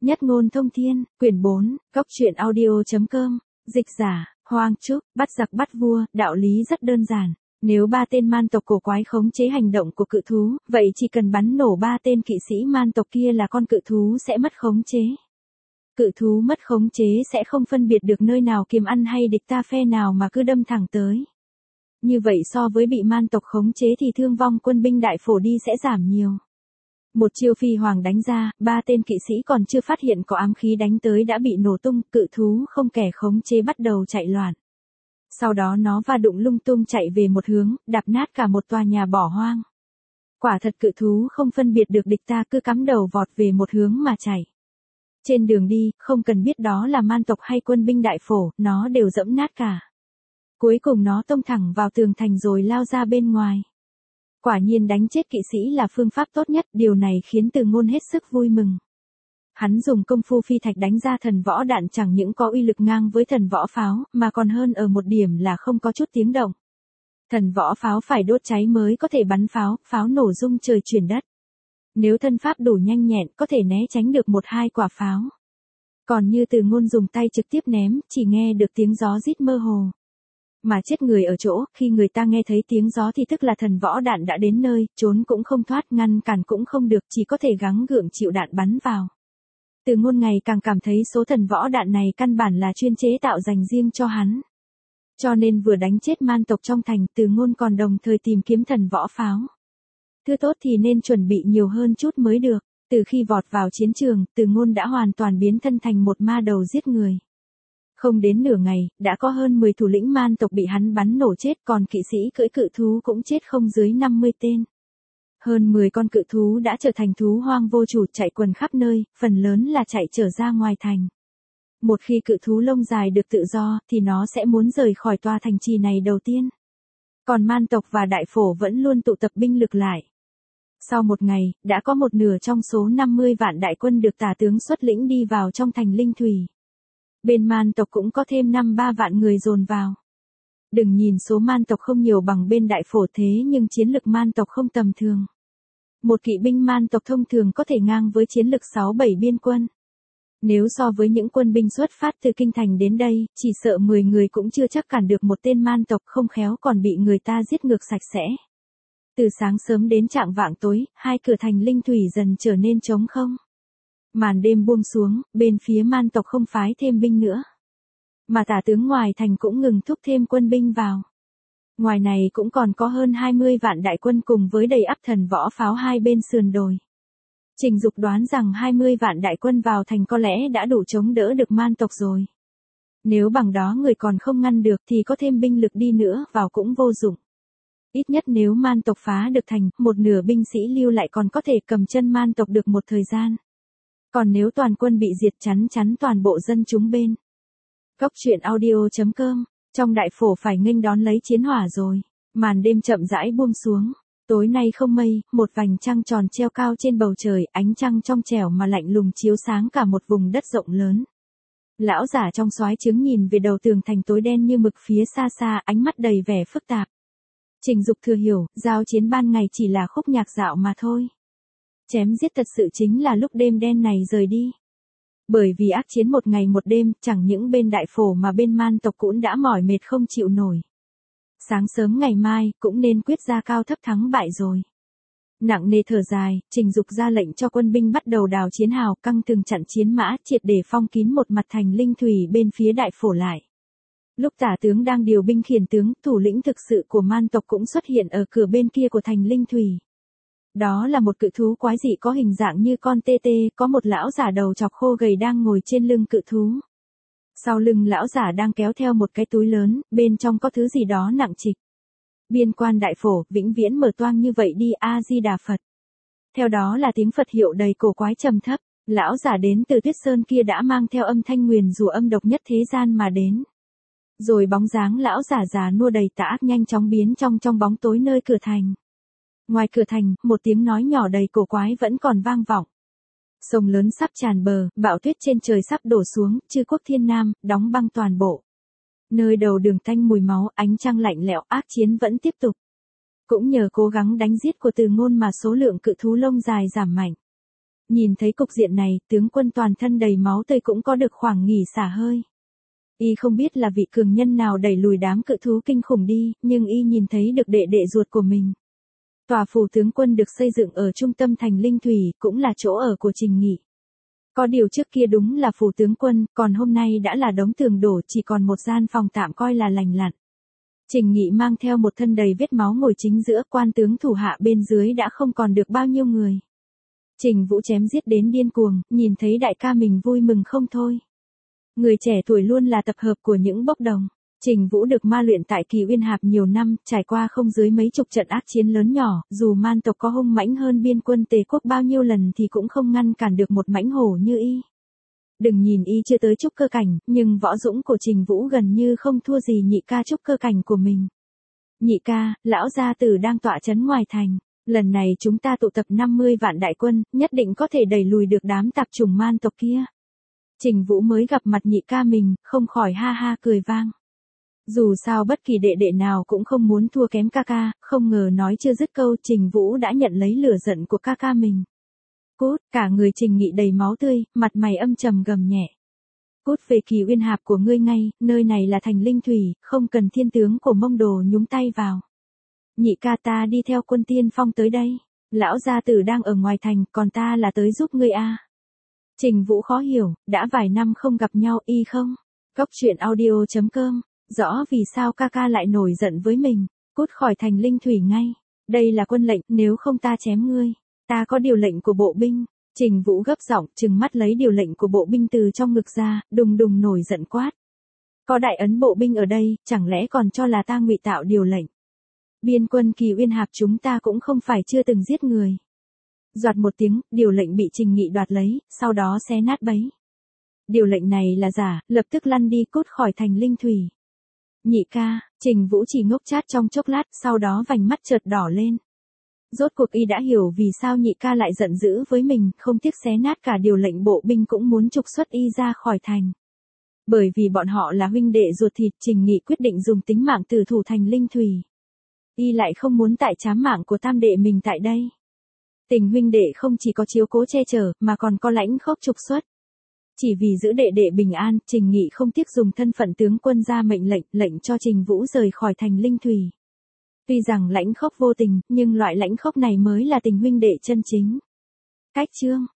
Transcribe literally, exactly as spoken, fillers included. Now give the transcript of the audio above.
Nhất ngôn thông thiên, quyển bốn, góc truyện audio.com, dịch giả, Hoang Trúc, bắt giặc bắt vua, đạo lý rất đơn giản. Nếu ba tên man tộc cổ quái khống chế hành động của cự thú, vậy chỉ cần bắn nổ ba tên kỵ sĩ man tộc kia là con cự thú sẽ mất khống chế. Cự thú mất khống chế sẽ không phân biệt được nơi nào kiềm ăn hay địch ta phe nào mà cứ đâm thẳng tới. Như vậy so với bị man tộc khống chế thì thương vong quân binh đại phổ đi sẽ giảm nhiều. Một chiêu phi hoàng đánh ra, ba tên kỵ sĩ còn chưa phát hiện có ám khí đánh tới đã bị nổ tung, cự thú không kẻ khống chế bắt đầu chạy loạn. Sau đó nó va đụng lung tung chạy về một hướng, đạp nát cả một tòa nhà bỏ hoang. Quả thật cự thú không phân biệt được địch ta cứ cắm đầu vọt về một hướng mà chạy. Trên đường đi, không cần biết đó là man tộc hay quân binh đại phổ, nó đều dẫm nát cả. Cuối cùng nó tông thẳng vào tường thành rồi lao ra bên ngoài. Quả nhiên đánh chết kỵ sĩ là phương pháp tốt nhất, điều này khiến Từ Ngôn hết sức vui mừng. Hắn dùng công phu phi thạch đánh ra thần võ đạn chẳng những có uy lực ngang với thần võ pháo, mà còn hơn ở một điểm là không có chút tiếng động. Thần võ pháo phải đốt cháy mới có thể bắn pháo, pháo nổ rung trời chuyển đất. Nếu thân pháp đủ nhanh nhẹn, có thể né tránh được một hai quả pháo. Còn như Từ Ngôn dùng tay trực tiếp ném, chỉ nghe được tiếng gió rít mơ hồ. Mà chết người ở chỗ, khi người ta nghe thấy tiếng gió thì tức là thần võ đạn đã đến nơi, trốn cũng không thoát, ngăn cản cũng không được, chỉ có thể gắng gượng chịu đạn bắn vào. Từ Ngôn ngày càng cảm thấy số thần võ đạn này căn bản là chuyên chế tạo dành riêng cho hắn. Cho nên vừa đánh chết man tộc trong thành, Từ Ngôn còn đồng thời tìm kiếm thần võ pháo. Thứ tốt thì nên chuẩn bị nhiều hơn chút mới được. Từ khi vọt vào chiến trường, Từ Ngôn đã hoàn toàn biến thân thành một ma đầu giết người. Không đến nửa ngày, đã có hơn mười thủ lĩnh man tộc bị hắn bắn nổ chết, còn kỵ sĩ cưỡi cự thú cũng chết không dưới năm mươi tên. Hơn mười con cự thú đã trở thành thú hoang vô chủ chạy quần khắp nơi, phần lớn là chạy trở ra ngoài thành. Một khi cự thú lông dài được tự do, thì nó sẽ muốn rời khỏi tòa thành trì này đầu tiên. Còn man tộc và đại phổ vẫn luôn tụ tập binh lực lại. Sau một ngày, đã có một nửa trong số năm mươi vạn đại quân được tả tướng xuất lĩnh đi vào trong thành Linh Thủy. Bên man tộc cũng có thêm năm ba vạn người dồn vào. Đừng nhìn số man tộc không nhiều bằng bên đại phổ thế nhưng chiến lực man tộc không tầm thường. Một kỵ binh man tộc thông thường có thể ngang với chiến lực sáu bảy biên quân. Nếu so với những quân binh xuất phát từ kinh thành đến đây, chỉ sợ mười người cũng chưa chắc cản được một tên man tộc, không khéo còn bị người ta giết ngược sạch sẽ. Từ sáng sớm đến chạng vạng tối, hai cửa thành Linh Thủy dần trở nên trống không. Màn đêm buông xuống, bên phía man tộc không phái thêm binh nữa. Mà tả tướng ngoài thành cũng ngừng thúc thêm quân binh vào. Ngoài này cũng còn có hơn hai mươi vạn đại quân cùng với đầy ắp thần võ pháo hai bên sườn đồi. Trình Dục đoán rằng hai mươi vạn đại quân vào thành có lẽ đã đủ chống đỡ được man tộc rồi. Nếu bằng đó người còn không ngăn được thì có thêm binh lực đi nữa vào cũng vô dụng. Ít nhất nếu man tộc phá được thành, một nửa binh sĩ lưu lại còn có thể cầm chân man tộc được một thời gian. Còn nếu toàn quân bị diệt chắn chắn toàn bộ dân chúng bên. Góc truyện audio.com, trong đại phổ phải nghênh đón lấy chiến hỏa rồi. Màn đêm chậm rãi buông xuống. Tối nay không mây, một vành trăng tròn treo cao trên bầu trời, ánh trăng trong trẻo mà lạnh lùng chiếu sáng cả một vùng đất rộng lớn. Lão giả trong soái trướng nhìn về đầu tường thành tối đen như mực phía xa xa, ánh mắt đầy vẻ phức tạp. Trình Dục thừa hiểu, giao chiến ban ngày chỉ là khúc nhạc dạo mà thôi. Chém giết thật sự chính là lúc đêm đen này rời đi. Bởi vì ác chiến một ngày một đêm, chẳng những bên đại phổ mà bên man tộc cũng đã mỏi mệt không chịu nổi. Sáng sớm ngày mai, cũng nên quyết ra cao thấp thắng bại rồi. Nặng nề thở dài, Trình Dục ra lệnh cho quân binh bắt đầu đào chiến hào, căng từng chặn chiến mã, triệt để phong kín một mặt thành Linh Thủy bên phía đại phổ lại. Lúc tả tướng đang điều binh khiển tướng, thủ lĩnh thực sự của man tộc cũng xuất hiện ở cửa bên kia của thành Linh Thủy. Đó là một cự thú quái dị có hình dạng như con tê tê, có một lão giả đầu chọc khô gầy đang ngồi trên lưng cự thú. Sau lưng lão giả đang kéo theo một cái túi lớn, bên trong có thứ gì đó nặng trịch. Biên quan đại phổ, vĩnh viễn mở toang như vậy đi, A Di Đà Phật. Theo đó là tiếng Phật hiệu đầy cổ quái trầm thấp, lão giả đến từ Tuyết Sơn kia đã mang theo âm thanh nguyền rủa âm độc nhất thế gian mà đến. Rồi bóng dáng lão giả già nua đầy tà ác nhanh chóng biến trong trong bóng tối nơi cửa thành. Ngoài cửa thành, một tiếng nói nhỏ đầy cổ quái vẫn còn vang vọng. Sông lớn sắp tràn bờ, bão tuyết trên trời sắp đổ xuống, chư quốc thiên nam, đóng băng toàn bộ. Nơi đầu đường tanh mùi máu, ánh trăng lạnh lẽo, ác chiến vẫn tiếp tục. Cũng nhờ cố gắng đánh giết của Từ Ngôn mà số lượng cự thú lông dài giảm mạnh. Nhìn thấy cục diện này, tướng quân toàn thân đầy máu tươi cũng có được khoảng nghỉ xả hơi. Y không biết là vị cường nhân nào đẩy lùi đám cự thú kinh khủng đi, nhưng y nhìn thấy được đệ đệ ruột của mình. Tòa phủ tướng quân được xây dựng ở trung tâm thành Linh Thủy, cũng là chỗ ở của Trình Nghị. Có điều trước kia đúng là phủ tướng quân, còn hôm nay đã là đống tường đổ, chỉ còn một gian phòng tạm coi là lành lặn. Trình Nghị mang theo một thân đầy vết máu ngồi chính giữa, quan tướng thủ hạ bên dưới đã không còn được bao nhiêu người. Trình Vũ chém giết đến điên cuồng, nhìn thấy đại ca mình vui mừng không thôi. Người trẻ tuổi luôn là tập hợp của những bốc đồng. Trình Vũ được ma luyện tại Kỳ Uyên Hạp nhiều năm, trải qua không dưới mấy chục trận ác chiến lớn nhỏ, dù man tộc có hung mãnh hơn biên quân Tề quốc bao nhiêu lần thì cũng không ngăn cản được một mãnh hổ như y. Đừng nhìn y chưa tới trúc cơ cảnh, nhưng võ dũng của Trình Vũ gần như không thua gì nhị ca trúc cơ cảnh của mình. Nhị ca, lão gia tử đang tọa trấn ngoài thành. Lần này chúng ta tụ tập năm mươi vạn đại quân, nhất định có thể đẩy lùi được đám tạp chủng man tộc kia. Trình Vũ mới gặp mặt nhị ca mình, không khỏi ha ha cười vang. Dù sao bất kỳ đệ đệ nào cũng không muốn thua kém ca ca, không ngờ nói chưa dứt câu Trình Vũ đã nhận lấy lửa giận của ca ca mình. Cút, cả người Trình Nghị đầy máu tươi, mặt mày âm trầm gầm nhẹ. Cút về Kỳ Uyên Hạp của ngươi ngay, nơi này là thành Linh Thủy, không cần thiên tướng của Mông Đồ nhúng tay vào. Nhị ca ta đi theo quân tiên phong tới đây, lão gia tử đang ở ngoài thành, còn ta là tới giúp ngươi a. Trình Vũ khó hiểu, đã vài năm không gặp nhau y không? Cốc truyện audio chấm com, rõ vì sao ca ca lại nổi giận với mình, cút khỏi thành Linh Thủy ngay, đây là quân lệnh, nếu không ta chém ngươi, ta có điều lệnh của bộ binh. Trình Vũ gấp giọng, trừng mắt lấy điều lệnh của bộ binh từ trong ngực ra, đùng đùng nổi giận quát. Có đại ấn bộ binh ở đây, chẳng lẽ còn cho là ta ngụy tạo điều lệnh? Biên quân Kỳ Uyên Hạp chúng ta cũng không phải chưa từng giết người. Doạt một tiếng, điều lệnh bị Trình Nghị đoạt lấy, sau đó xé nát bấy. Điều lệnh này là giả, lập tức lăn đi cút khỏi thành Linh Thủy. Nhị ca, Trình Vũ chỉ ngốc chát trong chốc lát, sau đó vành mắt chợt đỏ lên. Rốt cuộc y đã hiểu vì sao nhị ca lại giận dữ với mình, không tiếc xé nát cả điều lệnh bộ binh cũng muốn trục xuất y ra khỏi thành. Bởi vì bọn họ là huynh đệ ruột thịt, Trình Nghị quyết định dùng tính mạng tử thủ thành Linh Thủy. Y lại không muốn tại trám mạng của tam đệ mình tại đây. Tình huynh đệ không chỉ có chiếu cố che chở, mà còn có lãnh khốc trục xuất. Chỉ vì giữ đệ đệ bình an, Trình Nghị không tiếc dùng thân phận tướng quân ra mệnh lệnh, lệnh cho Trình Vũ rời khỏi thành Linh Thủy. Tuy rằng lãnh khốc vô tình, nhưng loại lãnh khốc này mới là tình huynh đệ chân chính. Cách chương